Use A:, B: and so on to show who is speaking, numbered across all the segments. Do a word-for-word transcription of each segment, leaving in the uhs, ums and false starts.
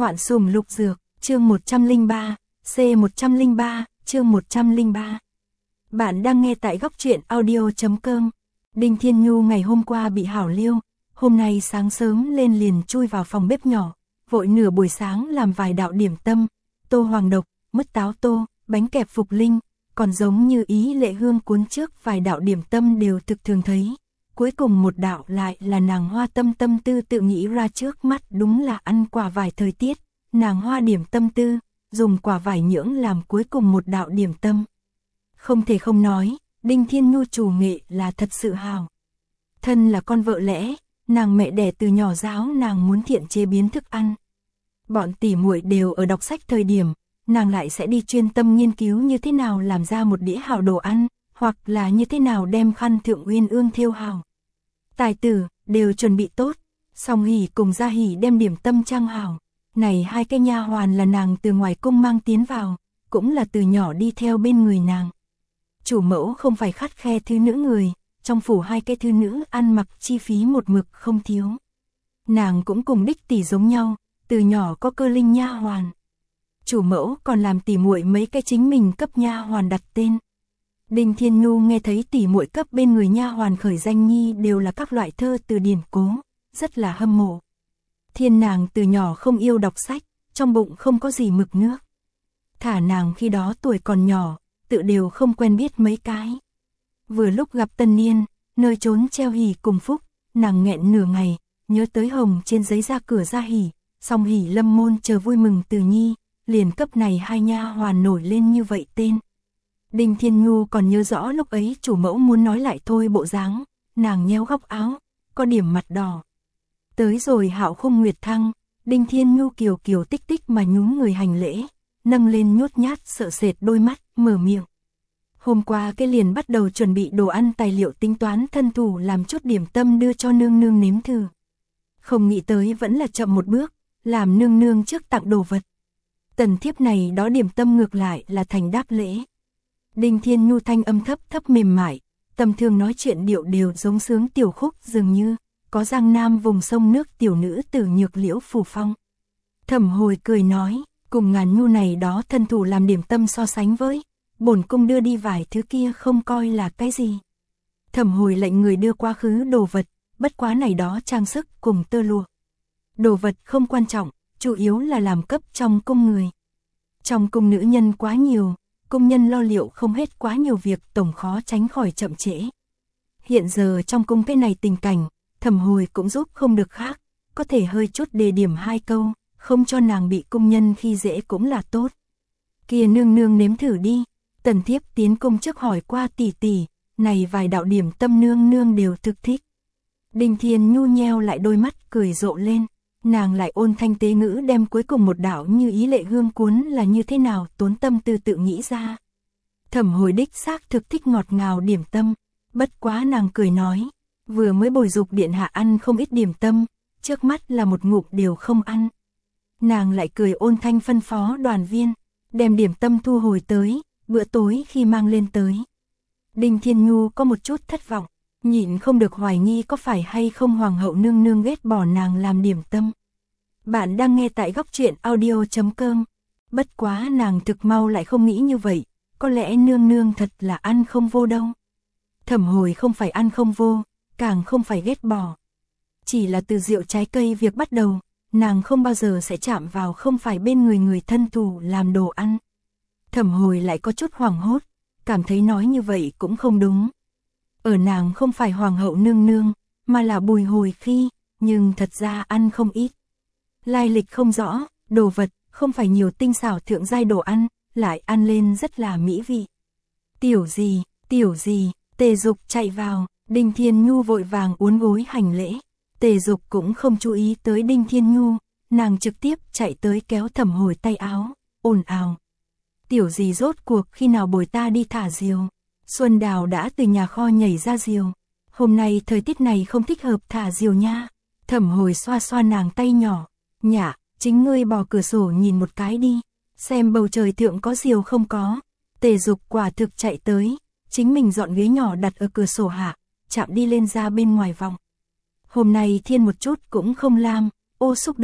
A: Hoạn sùng lục dược, chương một trăm lẻ ba, C một trăm lẻ ba, chương một trăm lẻ ba. Bạn đang nghe tại góc truyện audio chấm com. Đinh Thiên Nhu ngày hôm qua bị Hảo Liêu, hôm nay sáng sớm lên liền chui vào phòng bếp nhỏ, vội nửa buổi sáng làm vài đạo điểm tâm, tô hoàng độc, mứt táo tô, bánh kẹp phục linh, còn giống như ý lệ hương cuốn trước vài đạo điểm tâm đều thực thường thấy. Cuối cùng một đạo lại là nàng Hoa tâm tâm tư tự nghĩ ra trước mắt, đúng là ăn quả vải thời tiết, nàng Hoa điểm tâm tư, dùng quả vải nhưỡng làm cuối cùng một đạo điểm tâm. Không thể không nói, Đinh Thiên Nhu chủ nghệ là thật sự hào. Thân là con vợ lẽ, nàng mẹ đẻ từ nhỏ giáo nàng muốn thiện chế biến thức ăn. Bọn tỉ muội đều ở đọc sách thời điểm, nàng lại sẽ đi chuyên tâm nghiên cứu như thế nào làm ra một đĩa hào đồ ăn, hoặc là như thế nào đem khăn thượng uyên ương thêu hào. Tài tử, đều chuẩn bị tốt, Song Hỷ cùng Gia Hỷ đem điểm tâm trang hào. Này hai cái nha hoàn là nàng từ ngoài cung mang tiến vào, cũng là từ nhỏ đi theo bên người nàng. Chủ mẫu không phải khắt khe thư nữ người, trong phủ hai cái thư nữ ăn mặc chi phí một mực không thiếu. Nàng cũng cùng đích tỷ giống nhau, từ nhỏ có cơ linh nha hoàn. Chủ mẫu còn làm tỉ muội mấy cái chính mình cấp nha hoàn đặt tên. Đinh Thiên Nhu nghe thấy tỉ muội cấp bên người nha hoàn khởi danh nhi đều là các loại thơ từ điển cố, rất là hâm mộ. Thiên nàng từ nhỏ không yêu đọc sách, trong bụng không có gì mực nước. Thả nàng khi đó tuổi còn nhỏ, tự đều không quen biết mấy cái. Vừa lúc gặp tân niên, nơi trốn treo Hỷ cùng Phúc, nàng nghẹn nửa ngày, nhớ tới hồng trên giấy ra cửa Gia Hỷ, Song Hỷ lâm môn chờ vui mừng từ nhi, liền cấp này hai nha hoàn nổi lên như vậy tên. Đinh Thiên Nhu còn nhớ rõ lúc ấy chủ mẫu muốn nói lại thôi bộ dáng, nàng nhéo góc áo, có điểm mặt đỏ. Tới rồi Hạo Khung Nguyệt Thăng, Đinh Thiên Nhu kiều kiều tích tích mà nhún người hành lễ, nâng lên nhút nhát sợ sệt đôi mắt, mở miệng. Hôm qua cái liền bắt đầu chuẩn bị đồ ăn tài liệu tính toán thân thủ làm chút điểm tâm đưa cho nương nương nếm thử. Không nghĩ tới vẫn là chậm một bước, làm nương nương trước tặng đồ vật. Tần thiếp này đó điểm tâm ngược lại là thành đáp lễ. Đinh Thiên Nhu thanh âm thấp thấp mềm mại, tầm thường nói chuyện điệu đều giống sướng tiểu khúc dường như, có giang nam vùng sông nước tiểu nữ tử nhược liễu phù phong. Thẩm Hồi cười nói, cùng ngàn nhu này đó thân thủ làm điểm tâm so sánh với, bổn cung đưa đi vài thứ kia không coi là cái gì. Thẩm Hồi lệnh người đưa quá khứ đồ vật, bất quá này đó trang sức cùng tơ lụa. Đồ vật không quan trọng, chủ yếu là làm cấp trong cung người. Trong cung nữ nhân quá nhiều, công nhân lo liệu không hết quá nhiều việc, tổng khó tránh khỏi chậm trễ. Hiện giờ trong cung cái này tình cảnh, Thẩm Hồi cũng giúp không được khác, có thể hơi chút đề điểm hai câu, không cho nàng bị công nhân khi dễ cũng là tốt. Kia nương nương nếm thử đi, tần thiếp tiến cung trước hỏi qua tỷ tỷ, này vài đạo điểm tâm nương nương đều thực thích. Đinh Thiên Nhu nheo lại đôi mắt cười rộ lên, nàng lại ôn thanh tế ngữ đem cuối cùng một đạo như ý lệ hương cuốn là như thế nào tốn tâm tư tự nghĩ ra. Thẩm Hồi đích xác thực thích ngọt ngào điểm tâm, bất quá nàng cười nói, vừa mới bồi dục điện hạ ăn không ít điểm tâm, trước mắt là một ngụm đều không ăn. Nàng lại cười ôn thanh phân phó đoàn viên, đem điểm tâm thu hồi tới, bữa tối khi mang lên tới. Đinh Thiên Nhu có một chút thất vọng, nhịn không được hoài nghi có phải hay không hoàng hậu nương nương ghét bỏ nàng làm điểm tâm. Bạn đang nghe tại góc truyện audio chấm com. Bất quá nàng thực mau lại không nghĩ như vậy, có lẽ nương nương thật là ăn không vô đâu. Thẩm Hồi không phải ăn không vô, càng không phải ghét bỏ. Chỉ là từ rượu trái cây việc bắt đầu, nàng không bao giờ sẽ chạm vào không phải bên người người thân thủ làm đồ ăn. Thẩm Hồi lại có chút hoảng hốt, cảm thấy nói như vậy cũng không đúng. Ở nàng không phải hoàng hậu nương nương, mà là Bùi Hồi khi, nhưng thật ra ăn không ít. Lai lịch không rõ, đồ vật, không phải nhiều tinh xảo thượng giai đồ ăn, lại ăn lên rất là mỹ vị. Tiểu gì, tiểu gì, Tề Dục chạy vào, Đinh Thiên Nhu vội vàng uốn gối hành lễ. Tề Dục cũng không chú ý tới Đinh Thiên Nhu, nàng trực tiếp chạy tới kéo Thẩm Hồi tay áo, ồn ào. Tiểu gì rốt cuộc khi nào bồi ta đi thả diều. Xuân Đào đã từ nhà kho nhảy ra diều. Hôm nay thời tiết này không thích hợp thả diều nha. Thẩm Hồi xoa xoa nàng tay nhỏ. Nhả, chính ngươi bò cửa sổ nhìn một cái đi. Xem bầu trời thượng có diều không có. Tề Dục quả thực chạy tới. Chính mình dọn ghế nhỏ đặt ở cửa sổ hạ. Chạm đi lên ra bên ngoài vòng. Hôm nay thiên một chút cũng không lam. Ô xúc động,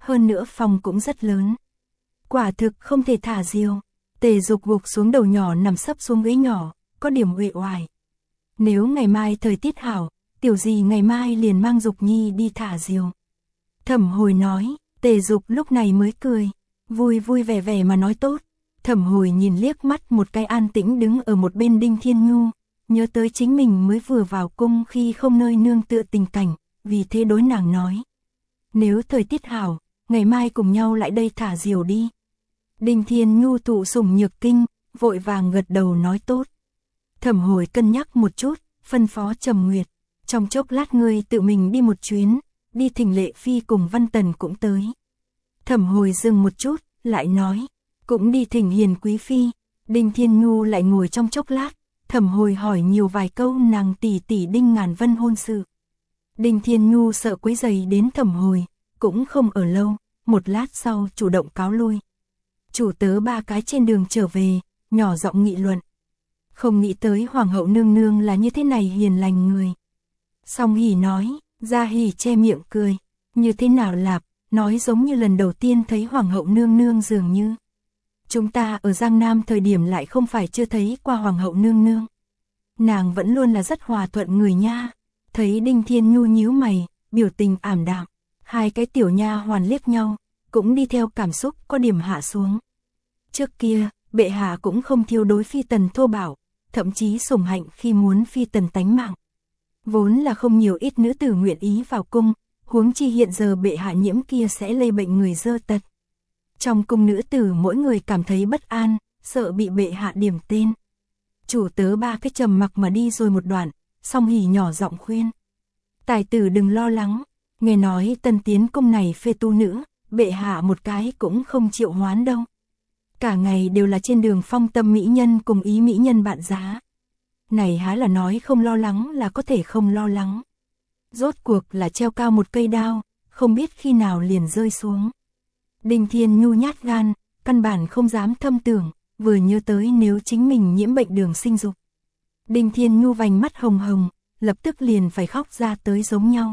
A: hơn nữa phòng cũng rất lớn. Quả thực không thể thả diều. Tề Dục gục xuống đầu nhỏ nằm sấp xuống ghế nhỏ, có điểm uể oải. Nếu ngày mai thời tiết hảo, tiểu gì ngày mai liền mang Dục Nhi đi thả diều. Thẩm Hồi nói, Tề Dục lúc này mới cười, vui vui vẻ vẻ mà nói tốt. Thẩm Hồi nhìn liếc mắt một cái an tĩnh đứng ở một bên Đinh Thiên Nhu, nhớ tới chính mình mới vừa vào cung khi không nơi nương tựa tình cảnh, vì thế đối nàng nói. Nếu thời tiết hảo, ngày mai cùng nhau lại đây thả diều đi. Đinh Thiên Nhu thụ sủng nhược kinh, vội vàng gật đầu nói tốt. Thẩm Hồi cân nhắc một chút, phân phó Trầm Nguyệt, trong chốc lát ngươi tự mình đi một chuyến, đi thỉnh Lệ Phi cùng Văn Tần cũng tới. Thẩm Hồi dừng một chút, lại nói, cũng đi thỉnh Hiền Quý Phi. Đinh Thiên Nhu lại ngồi trong chốc lát, Thẩm Hồi hỏi nhiều vài câu nàng tỷ tỷ Đinh Ngàn Vân hôn sự. Đinh Thiên Nhu sợ quấy rầy đến Thẩm Hồi, cũng không ở lâu, một lát sau chủ động cáo lui. Chủ tớ ba cái trên đường trở về, nhỏ giọng nghị luận. Không nghĩ tới Hoàng hậu nương nương là như thế này hiền lành người. Song Hỉ nói, Gia Hỉ che miệng cười, như thế nào lạp, nói giống như lần đầu tiên thấy Hoàng hậu nương nương dường như. Chúng ta ở Giang Nam thời điểm lại không phải chưa thấy qua Hoàng hậu nương nương. Nàng vẫn luôn là rất hòa thuận người nha. Thấy Đinh Thiên Nhu nhíu mày, biểu tình ảm đạm, hai cái tiểu nha hoàn liếc nhau, cũng đi theo cảm xúc có điểm hạ xuống. Trước kia, bệ hạ cũng không thiếu đối Phi Tần thô bạo, thậm chí sủng hạnh khi muốn Phi Tần tánh mạng. Vốn là không nhiều ít nữ tử nguyện ý vào cung, huống chi hiện giờ bệ hạ nhiễm kia sẽ lây bệnh người dơ tật. Trong cung nữ tử mỗi người cảm thấy bất an, sợ bị bệ hạ điểm tên. Chủ tớ ba cái trầm mặc mà đi rồi một đoạn, Song Hỉ nhỏ giọng khuyên. Tài tử đừng lo lắng, nghe nói tân tiến cung này phê tu nữ, bệ hạ một cái cũng không chịu hoán đâu. Cả ngày đều là trên đường phong tâm mỹ nhân cùng ý mỹ nhân bạn giá. Này há là nói không lo lắng là có thể không lo lắng. Rốt cuộc là treo cao một cây đao, không biết khi nào liền rơi xuống. Đinh Thiên Nhu nhát gan, căn bản không dám thâm tưởng, vừa nhớ tới nếu chính mình nhiễm bệnh đường sinh dục. Đinh Thiên Nhu vành mắt hồng hồng, lập tức liền phải khóc ra tới giống nhau.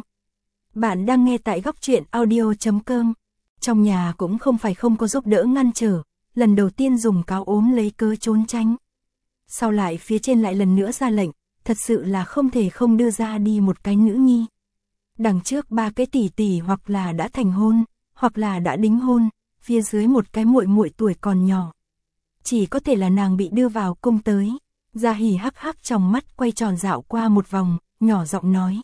A: Bạn đang nghe tại góc truyện audio chấm com. Trong nhà cũng không phải không có giúp đỡ ngăn trở, lần đầu tiên dùng cáo ốm lấy cớ trốn tránh. Sau lại phía trên lại lần nữa ra lệnh, thật sự là không thể không đưa ra đi một cái nữ nhi. Đằng trước ba cái tỷ tỷ hoặc là đã thành hôn, hoặc là đã đính hôn, phía dưới một cái muội muội tuổi còn nhỏ. Chỉ có thể là nàng bị đưa vào cung tới. Gia Hỉ hắc hắc trong mắt quay tròn dạo qua một vòng, nhỏ giọng nói.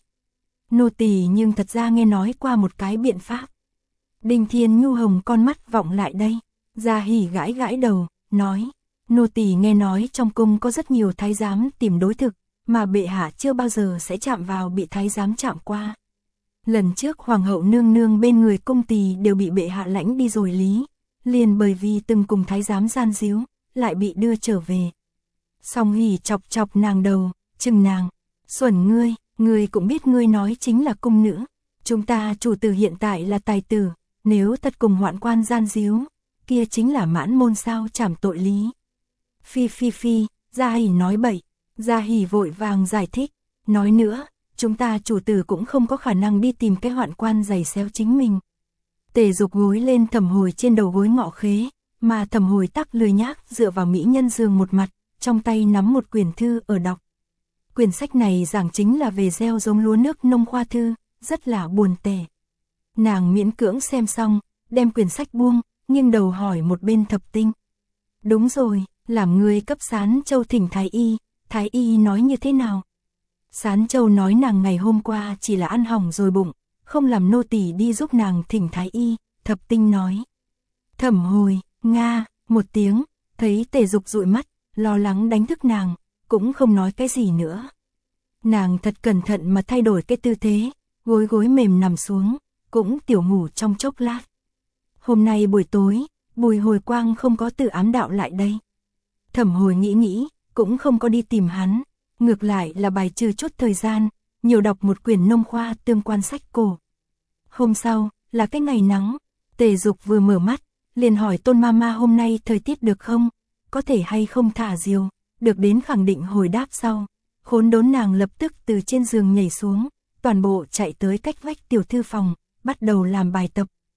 A: Nô tỳ nhưng thật ra nghe nói qua một cái biện pháp. Đinh Thiên Nhu hồng con mắt vọng lại đây. Gia Hỉ gãi gãi đầu, nói. Nô tỳ nghe nói trong cung có rất nhiều thái giám tìm đối thực, mà bệ hạ chưa bao giờ sẽ chạm vào bị thái giám chạm qua. Lần trước Hoàng hậu nương nương bên người cung tỳ đều bị bệ hạ lãnh đi rồi lý, liền bởi vì từng cùng thái giám gian díu, lại bị đưa trở về. Song Hỉ chọc chọc nàng đầu, chừng nàng, xuẩn ngươi, ngươi cũng biết ngươi nói chính là cung nữ, chúng ta chủ tử hiện tại là tài tử, nếu thật cùng hoạn quan gian díu, kia chính là mãn môn sao trảm tội lý. Phi phi phi, Gia Hỉ nói bậy. Gia Hỉ vội vàng giải thích, nói nữa, chúng ta chủ tử cũng không có khả năng đi tìm cái hoạn quan giày xéo chính mình. Tề Dục gối lên Thẩm Hồi trên đầu gối ngọ khế, mà Thẩm Hồi tắc lười nhác dựa vào mỹ nhân giường một mặt, trong tay nắm một quyển thư ở đọc. Quyển sách này giảng chính là về gieo giống lúa nước nông khoa thư, rất là buồn tẻ. Nàng miễn cưỡng xem xong, đem quyển sách buông, nghiêng đầu hỏi một bên Thập Tinh. Đúng rồi, làm người cấp Sán Châu thỉnh Thái Y, Thái Y nói như thế nào? Sán Châu nói nàng ngày hôm qua chỉ là ăn hỏng rồi bụng, không làm nô tỳ đi giúp nàng thỉnh Thái Y, Thập Tinh nói. Thẩm Hồi, nga, một tiếng, thấy Tề Dục dụi mắt, lo lắng đánh thức nàng, cũng không nói cái gì nữa. Nàng thật cẩn thận mà thay đổi cái tư thế, gối gối mềm nằm xuống, cũng tiểu ngủ trong chốc lát. Hôm nay buổi tối, Bùi Hồi Quang không có từ ám đạo lại đây. Thẩm Hồi nghĩ nghĩ, cũng không có đi tìm hắn, ngược lại là bài trừ chút thời gian, nhiều đọc một quyển nông khoa tương quan sách cổ. Hôm sau, là cái ngày nắng, Tề Dục vừa mở mắt, liền hỏi Tôn Mama hôm nay thời tiết được không, có thể hay không thả diều, được đến khẳng định hồi đáp sau. Khốn đốn nàng lập tức từ trên giường nhảy xuống, toàn bộ chạy tới cách vách tiểu thư phòng, bắt đầu làm bài tập.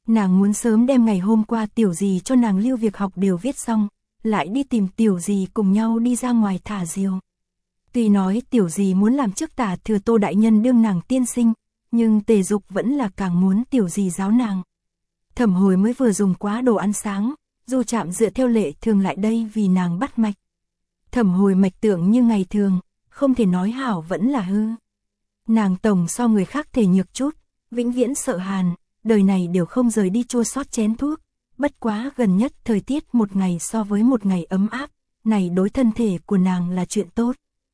A: Nàng muốn sớm đem ngày hôm qua tiểu dì cho nàng lưu việc học đều viết xong, lại đi tìm tiểu dì cùng nhau đi ra ngoài thả diều. Tuy nói tiểu dì muốn làm chức tả thừa Tô đại nhân đương nàng tiên sinh, nhưng Tề Dục vẫn là càng muốn tiểu dì giáo nàng. Thẩm Hồi mới vừa dùng quá đồ ăn sáng, Du Trạm dựa theo lệ thường lại đây vì nàng bắt mạch. Thẩm Hồi mạch tượng như ngày thường, không thể nói hảo vẫn là hư. Nàng tổng so người khác thể nhược chút, vĩnh viễn sợ hàn, đời này đều không rời đi chua xót chén thuốc, bất quá gần nhất thời tiết một ngày so với một ngày ấm áp, này đối thân thể của nàng là chuyện tốt.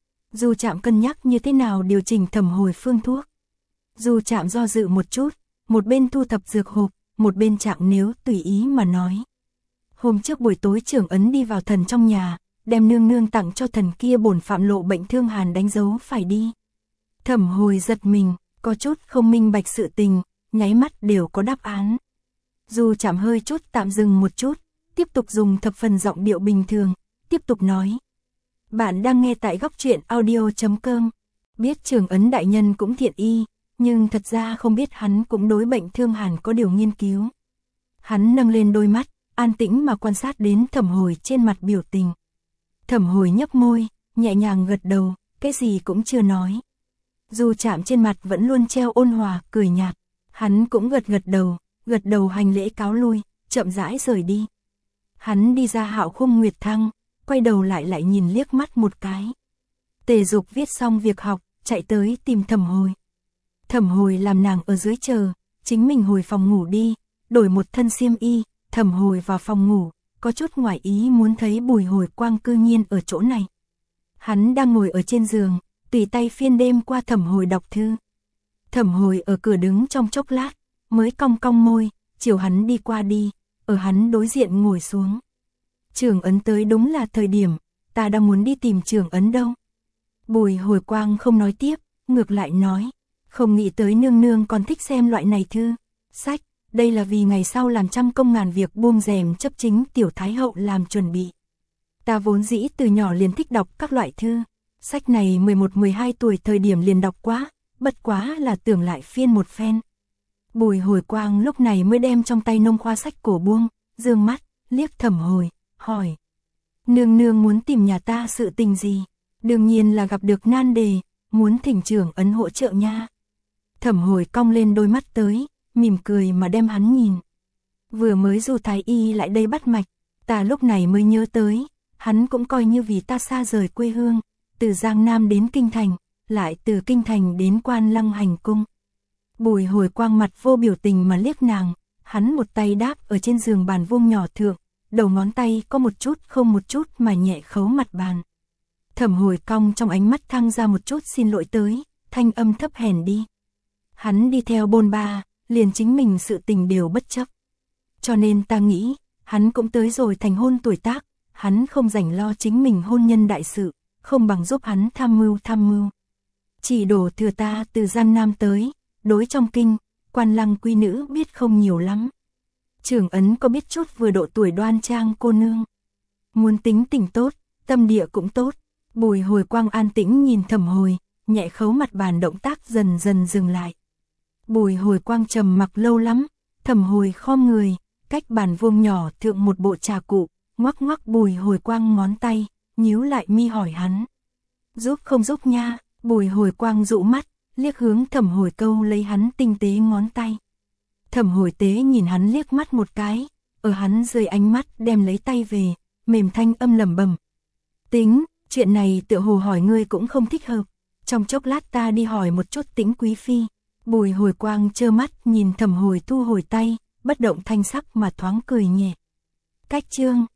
A: Du Trạm cân nhắc như thế nào điều chỉnh Thẩm Hồi phương thuốc. Du Trạm do dự một chút, một bên thu thập dược hộp, một bên Trạng Nếu tùy ý mà nói. Hôm trước buổi tối trưởng ấn đi vào thần trong nhà, đem nương nương tặng cho thần kia bổn phạm lộ bệnh thương hàn đánh dấu phải đi. Thẩm Hồi giật mình, có chút không minh bạch sự tình, nháy mắt đều có đáp án. Du Trạm hơi chút tạm dừng một chút, tiếp tục dùng thập phần giọng điệu bình thường, tiếp tục nói. Bạn đang nghe tại góc truyện audio chấm com. Biết Trường Ấn đại nhân cũng thiện y, nhưng thật ra không biết hắn cũng đối bệnh thương hàn có điều nghiên cứu. Hắn nâng lên đôi mắt, an tĩnh mà quan sát đến Thẩm Hồi trên mặt biểu tình. Thẩm Hồi nhấp môi, nhẹ nhàng gật đầu, cái gì cũng chưa nói. Du Trạm trên mặt vẫn luôn treo ôn hòa, cười nhạt. Hắn cũng gật gật đầu, gật đầu hành lễ cáo lui, chậm rãi rời đi. Hắn đi ra Hạo Khung Nguyệt Thăng, quay đầu lại lại nhìn liếc mắt một cái. Tề Dục viết xong việc học, chạy tới tìm Thẩm Hồi. Thẩm Hồi làm nàng ở dưới chờ, chính mình hồi phòng ngủ đi, đổi một thân xiêm y, Thẩm Hồi vào phòng ngủ, có chút ngoài ý muốn thấy Bùi Hồi Quang cư nhiên ở chỗ này. Hắn đang ngồi ở trên giường, tùy tay phiên đêm qua Thẩm Hồi đọc thư. Thẩm Hồi ở cửa đứng trong chốc lát, mới cong cong môi, chiều hắn đi qua đi, ở hắn đối diện ngồi xuống. Trường Ấn tới đúng là thời điểm, ta đang muốn đi tìm Trường Ấn đâu. Bùi Hồi Quang không nói tiếp, ngược lại nói, không nghĩ tới nương nương còn thích xem loại này thư, sách, đây là vì ngày sau làm trăm công ngàn việc buông rèm chấp chính tiểu thái hậu làm chuẩn bị. Ta vốn dĩ từ nhỏ liền thích đọc các loại thư, sách này mười một mười hai tuổi thời điểm liền đọc quá, bất quá là tưởng lại phiên một phen. Bùi Hồi Quang lúc này mới đem trong tay nông khoa sách cổ buông, dương mắt, liếc Thẩm Hồi, hỏi. Nương nương muốn tìm nhà ta sự tình gì? Đương nhiên là gặp được nan đề, muốn thỉnh Trường Ấn hỗ trợ nha. Thẩm Hồi cong lên đôi mắt tới, mỉm cười mà đem hắn nhìn. Vừa mới Du thái y lại đây bắt mạch, ta lúc này mới nhớ tới, hắn cũng coi như vì ta xa rời quê hương, từ Giang Nam đến Kinh Thành, lại từ Kinh Thành đến Quan Lăng hành cung. Bùi Hồi Quang mặt vô biểu tình mà liếc nàng, hắn một tay đáp ở trên giường bàn vuông nhỏ thượng, đầu ngón tay có một chút không một chút mà nhẹ khấu mặt bàn. Thẩm Hồi cong trong ánh mắt thăng ra một chút xin lỗi tới, thanh âm thấp hèn đi. Hắn đi theo bôn ba, liền chính mình sự tình đều bất chấp. Cho nên ta nghĩ, hắn cũng tới rồi thành hôn tuổi tác, hắn không rảnh lo chính mình hôn nhân đại sự, không bằng giúp hắn tham mưu tham mưu. Chỉ đổ thừa ta từ Giang Nam tới, đối trong kinh, Quan Lăng quý nữ biết không nhiều lắm. Trường Ấn có biết chút vừa độ tuổi đoan trang cô nương. Muốn tính tình tốt, tâm địa cũng tốt. Bùi Hồi Quang an tĩnh nhìn Thẩm Hồi, nhẹ khấu mặt bàn động tác dần dần dừng lại. Bùi Hồi Quang trầm mặc lâu lắm, Thẩm Hồi khom người, cách bàn vuông nhỏ thượng một bộ trà cụ, ngoắc ngoắc Bùi Hồi Quang ngón tay, nhíu lại mi hỏi hắn. Giúp không giúp nha? Bùi Hồi Quang dụ mắt, liếc hướng Thẩm Hồi câu lấy hắn tinh tế ngón tay. Thẩm Hồi tế nhìn hắn liếc mắt một cái, ở hắn dưới ánh mắt đem lấy tay về, mềm thanh âm lẩm bẩm. Tính, chuyện này tựa hồ hỏi ngươi cũng không thích hợp, trong chốc lát ta đi hỏi một chút Tĩnh quý phi. Bùi Hồi Quang trơ mắt nhìn Thẩm Hồi thu hồi tay, bất động thanh sắc mà thoáng cười nhẹ. Cách chương